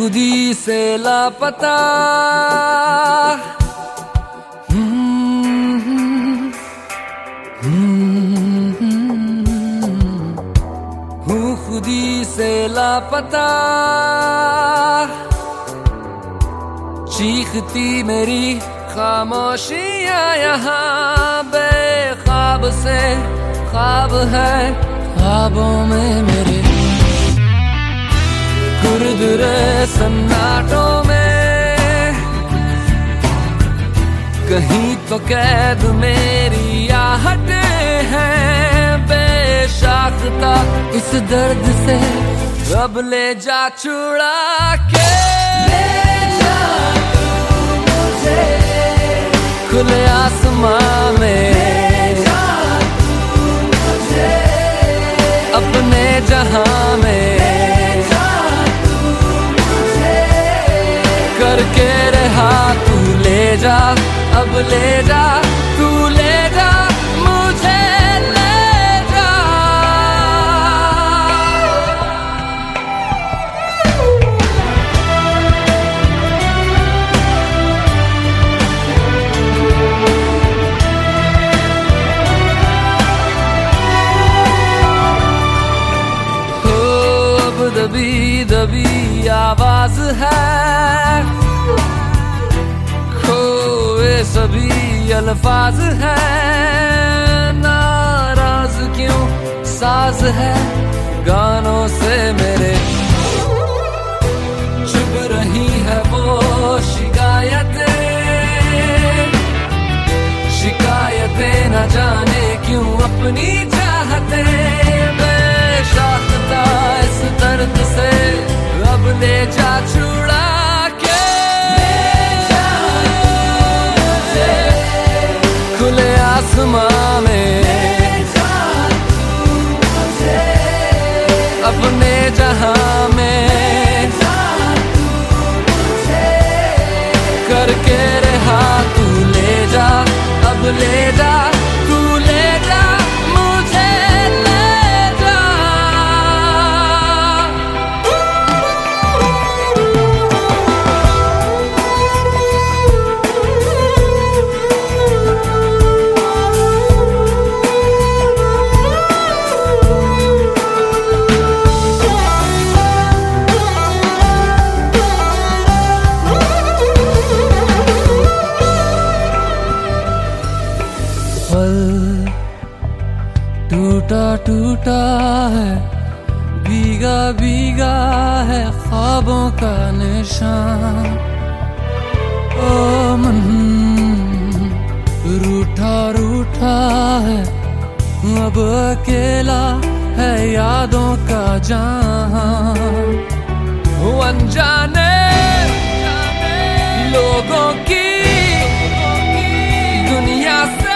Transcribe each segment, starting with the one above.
खुदी से लापता। हूँ खुदी से लापता, चीखती मेरी खामोशियाँ यहाँ बेख्वाब से ख्वाब है ख्वाबों में मेरे। खुरदुरे सन्नाटों में कहीं तो कैद मेरी आहटें हैं बेशाख्ता। इस दर्द से अब ले जा छुड़ा के, ले जा तू मुझे खुले आसमां में, ले जा तू मुझे अपने जहां में, ले जा तू मुझे करके रहा तू ले जा, अब ले जा तू ले जा मुझे ले जा। हो अब दबी दबी आवाज है, खोए सभी अल्फाज है, नाराज क्यों साज है गानों से मेरे। चुप रही है वो शिकायतें, शिकायतें न जाने क्यों अपनी चाहते। बेशाख्ता इस दर्द से अब ले जा छुड़ा के, खुले आसमां में, ले जा तू मुझे अपने जहां में, ले जा तू मुझे करके रहा तू ले जा, अब ले जा तू ले जा मुझे ले जा। टूटा टूटा है, भीगा भीगा है ख्वाबों का निशान। ओ मन रूठा रूठा है, अब अकेला है यादों का जहां। अनजाने लोगों की दुनिया से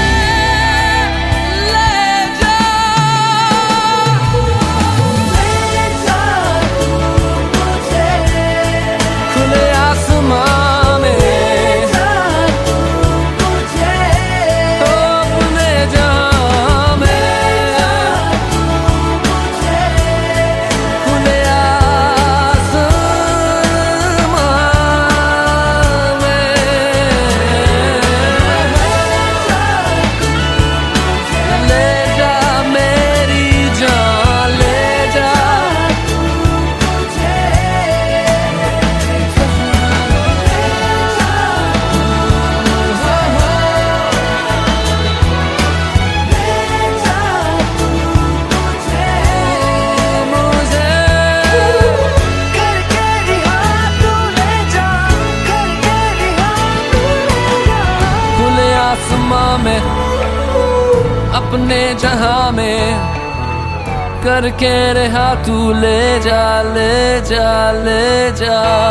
में अपने जहां में करके रहा तू ले जा ले जा ले जा।